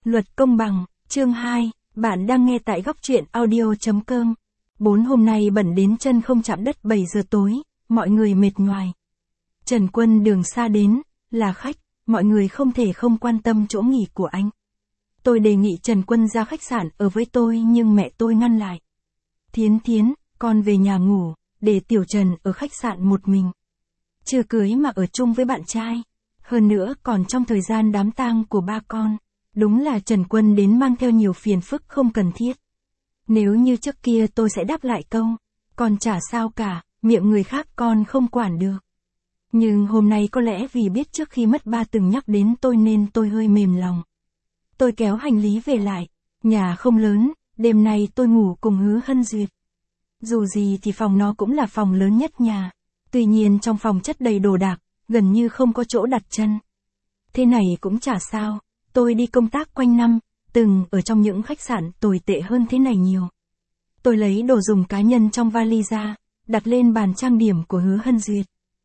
Luật công bằng, chương 2, bạn đang nghe tại góc truyện audio.com. 4 hôm nay bẩn đến chân không chạm đất 7 giờ tối, mọi người mệt nhoài. Trần Quân đường xa đến, là khách, mọi người không thể không quan tâm chỗ nghỉ của anh. Tôi đề nghị Trần Quân ra khách sạn ở với tôi nhưng mẹ tôi ngăn lại. Thiến Thiến, con về nhà ngủ, để Tiểu Trần ở khách sạn một mình. Chưa cưới mà ở chung với bạn trai. Hơn nữa còn trong thời gian đám tang của ba con. Đúng là Trần Quân đến mang theo nhiều phiền phức không cần thiết. Nếu như trước kia tôi sẽ đáp lại câu, con chả sao cả, miệng người khác con không quản được. Nhưng hôm nay có lẽ vì biết trước khi mất ba từng nhắc đến tôi nên tôi hơi mềm lòng. Tôi kéo hành lý về lại, nhà không lớn, đêm nay tôi ngủ cùng Hứa Hân Duyệt. Dù gì thì phòng nó cũng là phòng lớn nhất nhà, tuy nhiên trong phòng chất đầy đồ đạc, gần như không có chỗ đặt chân. Thế này cũng chả sao. Tôi đi công tác quanh năm, từng ở trong những khách sạn tồi tệ hơn thế này nhiều. Tôi lấy đồ dùng cá nhân trong vali ra, đặt lên bàn trang điểm của Hứa Hân Duyệt.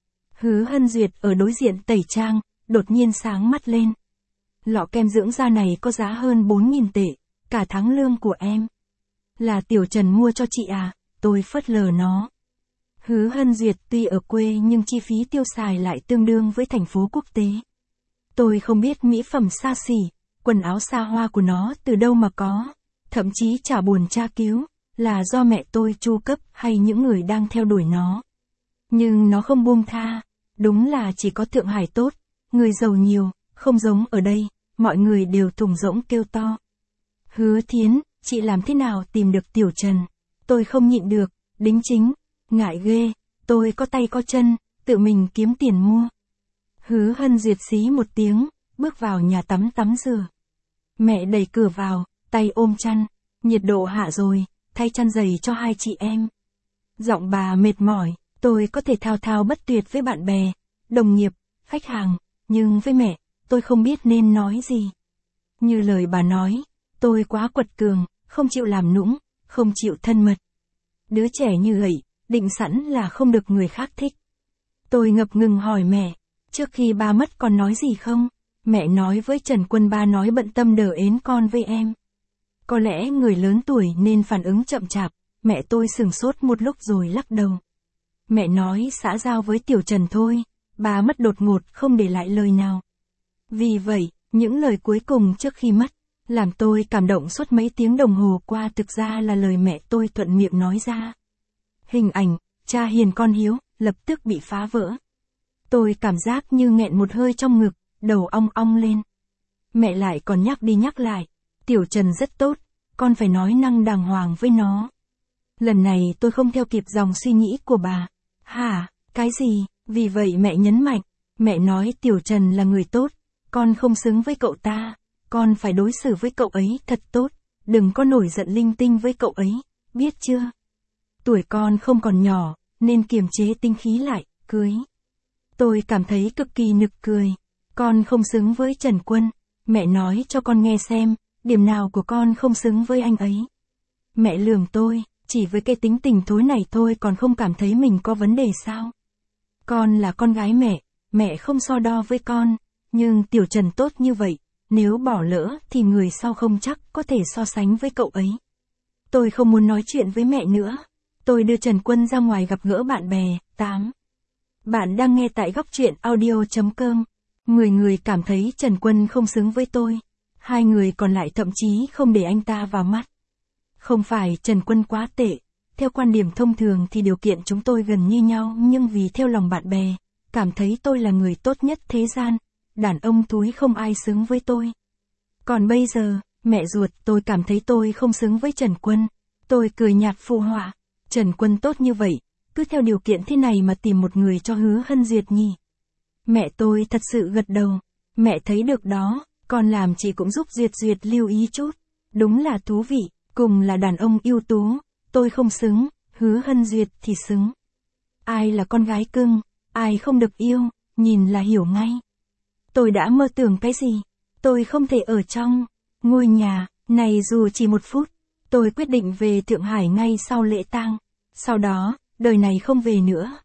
Hứa Hân Duyệt ở đối diện tẩy trang, đột nhiên sáng mắt lên. Lọ kem dưỡng da này có giá hơn 4.000 tệ, cả tháng lương của em. Là Tiểu Trần mua cho chị à, tôi phớt lờ nó. Hứa Hân Duyệt tuy ở quê nhưng chi phí tiêu xài lại tương đương với thành phố quốc tế. Tôi không biết mỹ phẩm xa xỉ, quần áo xa hoa của nó từ đâu mà có, thậm chí chả buồn tra cứu, là do mẹ tôi chu cấp hay những người đang theo đuổi nó. Nhưng nó không buông tha, đúng là chỉ có Thượng Hải tốt, người giàu nhiều, không giống ở đây, mọi người đều thùng rỗng kêu to. Hứa Thiến, chị làm thế nào tìm được Tiểu Trần? Tôi không nhịn được, đính chính, ngại ghê, tôi có tay có chân, tự mình kiếm tiền mua. Hứa Hân Duyệt xí một tiếng, bước vào nhà tắm rửa. Mẹ đẩy cửa vào, tay ôm chăn, nhiệt độ hạ rồi, thay chăn giày cho hai chị em. Giọng bà mệt mỏi, tôi có thể thao thao bất tuyệt với bạn bè, đồng nghiệp, khách hàng, nhưng với mẹ, tôi không biết nên nói gì. Như lời bà nói, tôi quá quật cường, không chịu làm nũng, không chịu thân mật. Đứa trẻ như vậy, định sẵn là không được người khác thích. Tôi ngập ngừng hỏi mẹ. Trước khi ba mất con nói gì không? Mẹ nói với Trần Quân ba nói bận tâm đỡ ến con với em. Có lẽ người lớn tuổi nên phản ứng chậm chạp, mẹ tôi sửng sốt một lúc rồi lắc đầu. Mẹ nói xã giao với Tiểu Trần thôi, ba mất đột ngột không để lại lời nào. Vì vậy, những lời cuối cùng trước khi mất, làm tôi cảm động suốt mấy tiếng đồng hồ qua thực ra là lời mẹ tôi thuận miệng nói ra. Hình ảnh, cha hiền con hiếu, lập tức bị phá vỡ. Tôi cảm giác như nghẹn một hơi trong ngực, đầu ong ong lên. Mẹ lại còn nhắc đi nhắc lại, Tiểu Trần rất tốt, con phải nói năng đàng hoàng với nó. Lần này tôi không theo kịp dòng suy nghĩ của bà. Hả, cái gì? Vì vậy mẹ nhấn mạnh, mẹ nói Tiểu Trần là người tốt, con không xứng với cậu ta, con phải đối xử với cậu ấy thật tốt, đừng có nổi giận linh tinh với cậu ấy, biết chưa? Tuổi con không còn nhỏ, nên kiềm chế tinh khí lại, cưới. Tôi cảm thấy cực kỳ nực cười. Con không xứng với Trần Quân. Mẹ nói cho con nghe xem, điểm nào của con không xứng với anh ấy. Mẹ lườm tôi, chỉ với cái tính tình thối này thôi còn không cảm thấy mình có vấn đề sao? Con là con gái mẹ không so đo với con, nhưng Tiểu Trần tốt như vậy, nếu bỏ lỡ thì người sau không chắc có thể so sánh với cậu ấy. Tôi không muốn nói chuyện với mẹ nữa. Tôi đưa Trần Quân ra ngoài gặp gỡ bạn bè. 8. Bạn đang nghe tại góc truyện audio.com. 10 người cảm thấy Trần Quân không xứng với tôi. 2 người còn lại thậm chí không để anh ta vào mắt. Không phải Trần Quân quá tệ. Theo quan điểm thông thường thì điều kiện chúng tôi gần như nhau nhưng vì theo lòng bạn bè, cảm thấy tôi là người tốt nhất thế gian. Đàn ông thúi không ai xứng với tôi. Còn bây giờ, mẹ ruột tôi cảm thấy tôi không xứng với Trần Quân. Tôi cười nhạt phụ họa. Trần Quân tốt như vậy, cứ theo điều kiện thế này mà tìm một người cho Hứa Hân Duyệt nhỉ. Mẹ tôi thật sự gật đầu. Mẹ thấy được đó, con làm chị cũng giúp Duyệt lưu ý chút. Đúng là thú vị, cùng là đàn ông ưu tú, tôi không xứng, Hứa Hân Duyệt thì xứng. Ai là con gái cưng, ai không được yêu, nhìn là hiểu ngay. Tôi đã mơ tưởng cái gì? Tôi không thể ở trong ngôi nhà này dù chỉ một phút. Tôi quyết định về Thượng Hải ngay sau lễ tang. Sau đó, đời này không về nữa.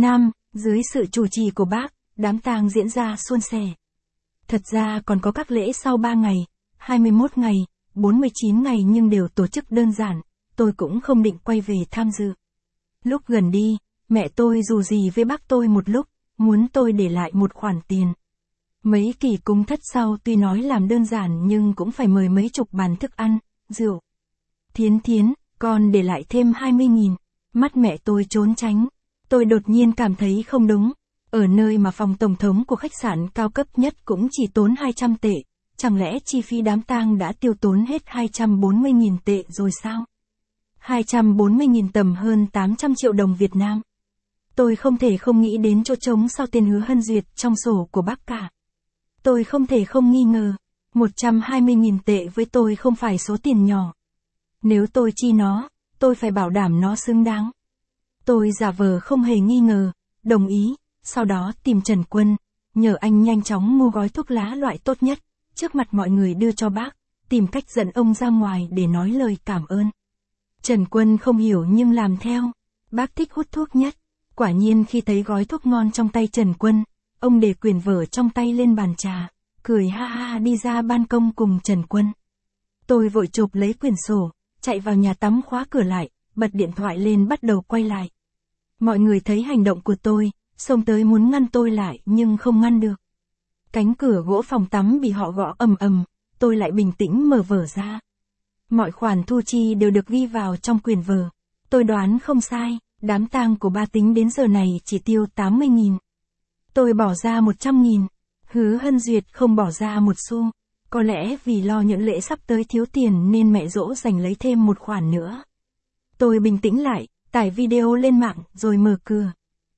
Dưới sự chủ trì của bác, đám tang diễn ra suôn sẻ. Thật ra còn có các lễ sau 3 ngày, 21 ngày, 49 ngày nhưng đều tổ chức đơn giản, tôi cũng không định quay về tham dự. Lúc gần đi, mẹ tôi dù gì với bác tôi một lúc, muốn tôi để lại một khoản tiền. Mấy kỳ cúng thất sau tuy nói làm đơn giản nhưng cũng phải mời mấy chục bàn thức ăn, rượu. Thiến, con để lại thêm 20.000. Mắt mẹ tôi trốn tránh. Tôi đột nhiên cảm thấy không đúng. Ở nơi mà phòng tổng thống của khách sạn cao cấp nhất cũng chỉ tốn 200 tệ. Chẳng lẽ chi phí đám tang đã tiêu tốn hết 240.000 tệ rồi sao? 240.000 tầm hơn 800 triệu đồng Việt Nam. Tôi không thể không nghĩ đến chỗ trống sau tên Hứa Hân Duyệt trong sổ của bác cả. Tôi không thể không nghi ngờ. 120.000 tệ với tôi không phải số tiền nhỏ. Nếu tôi chi nó, tôi phải bảo đảm nó xứng đáng. Tôi giả vờ không hề nghi ngờ, đồng ý, sau đó tìm Trần Quân, nhờ anh nhanh chóng mua gói thuốc lá loại tốt nhất, trước mặt mọi người đưa cho bác, tìm cách dẫn ông ra ngoài để nói lời cảm ơn. Trần Quân không hiểu nhưng làm theo, bác thích hút thuốc nhất. Quả nhiên khi thấy gói thuốc ngon trong tay Trần Quân, ông để quyển vở trong tay lên bàn trà, cười ha ha đi ra ban công cùng Trần Quân. Tôi vội chụp lấy quyển sổ, chạy vào nhà tắm khóa cửa lại, bật điện thoại lên bắt đầu quay lại. Mọi người thấy hành động của tôi, xông tới muốn ngăn tôi lại nhưng không ngăn được. Cánh cửa gỗ phòng tắm bị họ gõ ầm ầm, tôi lại bình tĩnh mở vở ra. Mọi khoản thu chi đều được ghi vào trong quyển vở. Tôi đoán không sai, đám tang của ba tính đến giờ này chỉ tiêu 80.000. Tôi bỏ ra 100.000, Hứa Hân Duyệt không bỏ ra một xu. Có lẽ vì lo những lễ sắp tới thiếu tiền nên mẹ dỗ dành lấy thêm một khoản nữa. Tôi bình tĩnh lại, tải video lên mạng rồi mở cửa.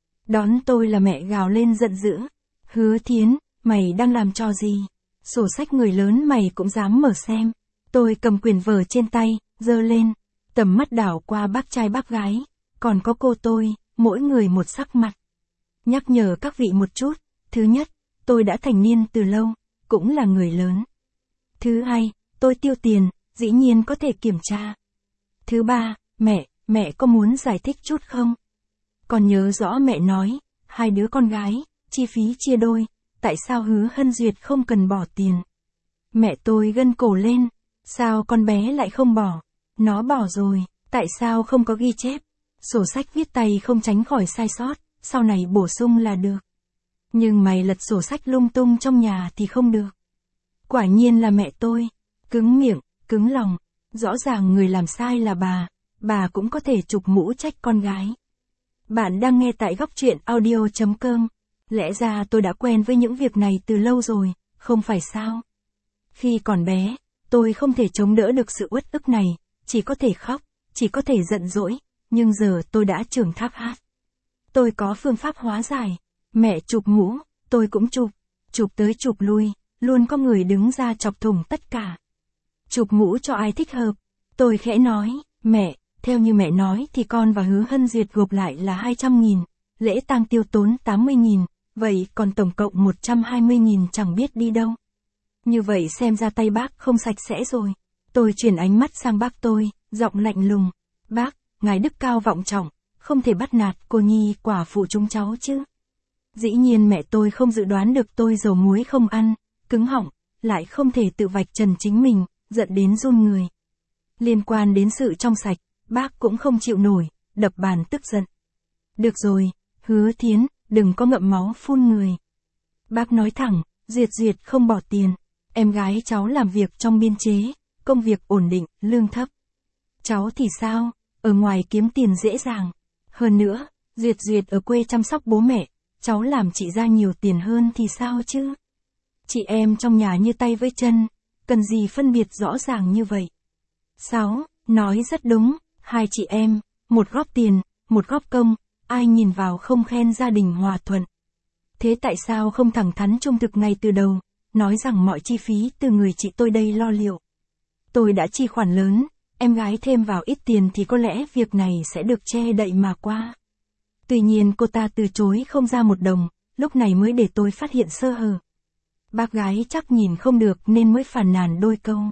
Đón tôi là mẹ gào lên giận dữ. Hứa Thiến, mày đang làm trò gì? Sổ sách người lớn mày cũng dám mở xem. Tôi cầm quyển vở trên tay, giơ lên. Tầm mắt đảo qua bác trai bác gái. Còn có cô tôi, mỗi người một sắc mặt. Nhắc nhở các vị một chút. Thứ nhất, tôi đã thành niên từ lâu, cũng là người lớn. Thứ hai, tôi tiêu tiền, dĩ nhiên có thể kiểm tra. Thứ ba, mẹ có muốn giải thích chút không? Còn nhớ rõ mẹ nói, 2 đứa con gái, chi phí chia đôi, tại sao Hứa Hân Duyệt không cần bỏ tiền? Mẹ tôi gân cổ lên, sao con bé lại không bỏ? Nó bỏ rồi, tại sao không có ghi chép? Sổ sách viết tay không tránh khỏi sai sót, sau này bổ sung là được. Nhưng mày lật sổ sách lung tung trong nhà thì không được. Quả nhiên là mẹ tôi, cứng miệng, cứng lòng, rõ ràng người làm sai là bà cũng có thể chụp mũ trách con gái. Bạn đang nghe tại góc truyện audio.com. Lẽ ra tôi đã quen với những việc này từ lâu rồi, không phải sao? Khi còn bé, tôi không thể chống đỡ được sự uất ức này, chỉ có thể khóc, chỉ có thể giận dỗi, nhưng giờ tôi đã trưởng thành. Tôi có phương pháp hóa giải, mẹ chụp mũ, tôi cũng chụp tới chụp lui, luôn có người đứng ra chọc thủng tất cả. Chụp mũ cho ai thích hợp, tôi khẽ nói, mẹ, theo như mẹ nói thì con và Hứa Hân Duyệt gộp lại là 200.000, lễ tang tiêu tốn 80.000, vậy còn tổng cộng 120.000 chẳng biết đi đâu. Như vậy xem ra tay bác không sạch sẽ rồi. Tôi chuyển ánh mắt sang bác tôi, giọng lạnh lùng, bác, ngài đức cao vọng trọng, không thể bắt nạt cô nhi quả phụ chúng cháu chứ. Dĩ nhiên mẹ tôi không dự đoán được tôi dầu muối không ăn, cứng họng, lại không thể tự vạch trần chính mình, giận đến run người. Liên quan đến sự trong sạch, bác cũng không chịu nổi, đập bàn tức giận. Được rồi, Hứa Thiến, đừng có ngậm máu phun người. Bác nói thẳng, Duyệt không bỏ tiền, em gái cháu làm việc trong biên chế, công việc ổn định, lương thấp. Cháu thì sao, ở ngoài kiếm tiền dễ dàng. Hơn nữa, Duyệt ở quê chăm sóc bố mẹ, cháu làm chị ra nhiều tiền hơn thì sao chứ? Chị em trong nhà như tay với chân, cần gì phân biệt rõ ràng như vậy? 6. Nói rất đúng, 2 chị em, một góp tiền, một góp công, ai nhìn vào không khen gia đình hòa thuận. Thế tại sao không thẳng thắn trung thực ngay từ đầu, nói rằng mọi chi phí từ người chị tôi đây lo liệu. Tôi đã chi khoản lớn, em gái thêm vào ít tiền thì có lẽ việc này sẽ được che đậy mà qua. Tuy nhiên cô ta từ chối không ra một đồng, lúc này mới để tôi phát hiện sơ hở. Bác gái chắc nhìn không được nên mới phàn nàn đôi câu.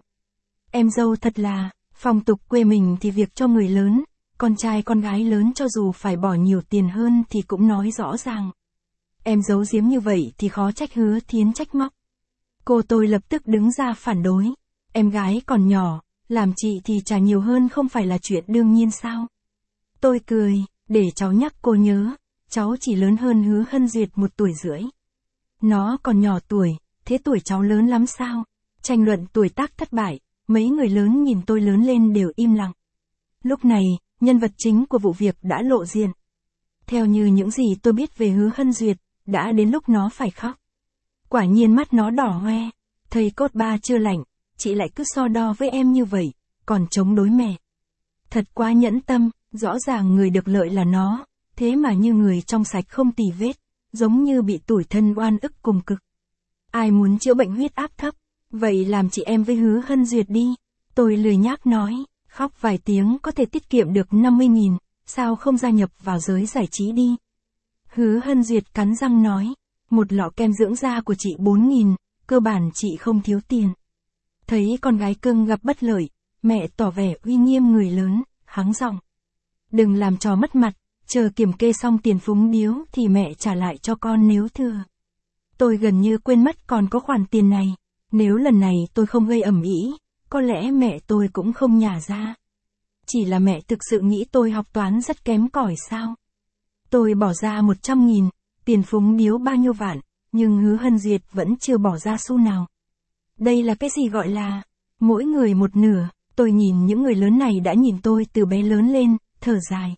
Em dâu thật là, phong tục quê mình thì việc cho người lớn, con trai con gái lớn cho dù phải bỏ nhiều tiền hơn thì cũng nói rõ ràng. Em giấu giếm như vậy thì khó trách Hứa Thiến trách móc. Cô tôi lập tức đứng ra phản đối. em gái còn nhỏ, làm chị thì trả nhiều hơn không phải là chuyện đương nhiên sao? Tôi cười, để cháu nhắc cô nhớ, cháu chỉ lớn hơn Hứa Hân Duyệt 1 tuổi rưỡi. Nó còn nhỏ tuổi, thế tuổi cháu lớn lắm sao? Tranh luận tuổi tác thất bại, mấy người lớn nhìn tôi lớn lên đều im lặng. Lúc này, nhân vật chính của vụ việc đã lộ diện. Theo như những gì tôi biết về Hứa Hân Duyệt, đã đến lúc nó phải khóc. Quả nhiên mắt nó đỏ hoe, thầy cốt ba chưa lạnh, chị lại cứ so đo với em như vậy, còn chống đối mẹ. Thật quá nhẫn tâm, rõ ràng người được lợi là nó, thế mà như người trong sạch không tì vết, giống như bị tủi thân oan ức cùng cực. Ai muốn chữa bệnh huyết áp thấp, vậy làm chị em với Hứa Hân Duyệt đi. Tôi lười nhác nói, khóc vài tiếng có thể tiết kiệm được 50.000, sao không gia nhập vào giới giải trí đi. Hứa Hân Duyệt cắn răng nói, một lọ kem dưỡng da của chị 4.000, cơ bản chị không thiếu tiền. Thấy con gái cưng gặp bất lợi, mẹ tỏ vẻ uy nghiêm người lớn, hắng giọng. Đừng làm trò mất mặt, chờ kiểm kê xong tiền phúng điếu thì mẹ trả lại cho con nếu thừa. Tôi gần như quên mất còn có khoản tiền này, nếu lần này tôi không gây ầm ĩ, có lẽ mẹ tôi cũng không nhả ra. Chỉ là mẹ thực sự nghĩ tôi học toán rất kém cỏi sao? Tôi bỏ ra 100.000, tiền phúng điếu bao nhiêu vạn, nhưng Hứa Hân Duyệt vẫn chưa bỏ ra xu nào. Đây là cái gì gọi là, mỗi người một nửa, tôi nhìn những người lớn này đã nhìn tôi từ bé lớn lên, thở dài.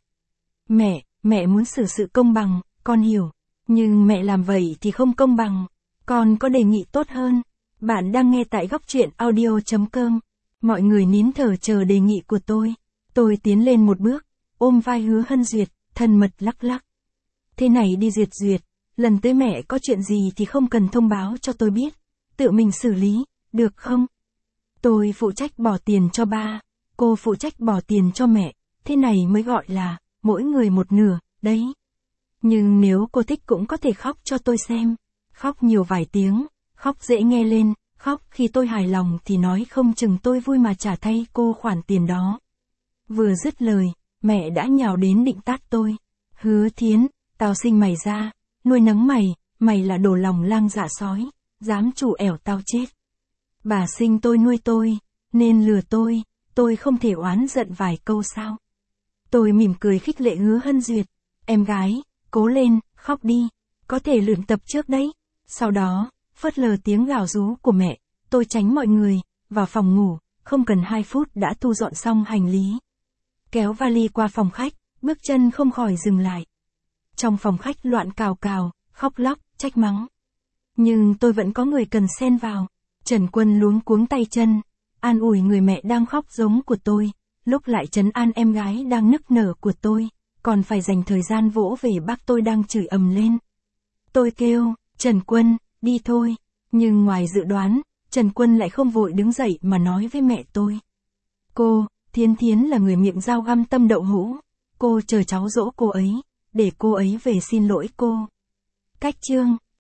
Mẹ muốn xử sự công bằng, con hiểu, nhưng mẹ làm vậy thì không công bằng, con có đề nghị tốt hơn. Bạn đang nghe tại góc truyện audio.com, mọi người nín thở chờ đề nghị của tôi. Tôi tiến lên một bước, ôm vai Hứa Hân Duyệt, thân mật lắc lắc. Thế này đi Duyệt, lần tới mẹ có chuyện gì thì không cần thông báo cho tôi biết, tự mình xử lý, được không? Tôi phụ trách bỏ tiền cho ba, cô phụ trách bỏ tiền cho mẹ, thế này mới gọi là, mỗi người một nửa, đấy. Nhưng nếu cô thích cũng có thể khóc cho tôi xem, khóc nhiều vài tiếng, khóc dễ nghe lên, khóc khi tôi hài lòng thì nói không chừng tôi vui mà trả thay cô khoản tiền đó. Vừa dứt lời, mẹ đã nhào đến định tát tôi. Hứa Thiến, tao sinh mày ra, nuôi nấng mày là đồ lòng lang dạ sói, dám chủ ẻo tao chết. Bà sinh tôi nuôi tôi, nên lừa tôi không thể oán giận vài câu sao. Tôi mỉm cười khích lệ Hứa Hân Duyệt, em gái, cố lên, khóc đi, có thể luyện tập trước đấy. Sau đó, phớt lờ tiếng gào rú của mẹ, tôi tránh mọi người, vào phòng ngủ, không cần 2 phút đã thu dọn xong hành lý. Kéo vali qua phòng khách, bước chân không khỏi dừng lại. Trong phòng khách loạn cào cào, khóc lóc, trách mắng. Nhưng tôi vẫn có người cần xen vào. Trần Quân luống cuống tay chân, an ủi người mẹ đang khóc giống của tôi, lúc lại trấn an em gái đang nức nở của tôi, còn phải dành thời gian vỗ về bác tôi đang chửi ầm lên. Tôi kêu, Trần Quân, đi thôi, nhưng ngoài dự đoán, Trần Quân lại không vội đứng dậy mà nói với mẹ tôi. Cô, Thiến là người miệng dao găm tâm đậu hũ, cô chờ cháu dỗ cô ấy, để cô ấy về xin lỗi cô. Cách chương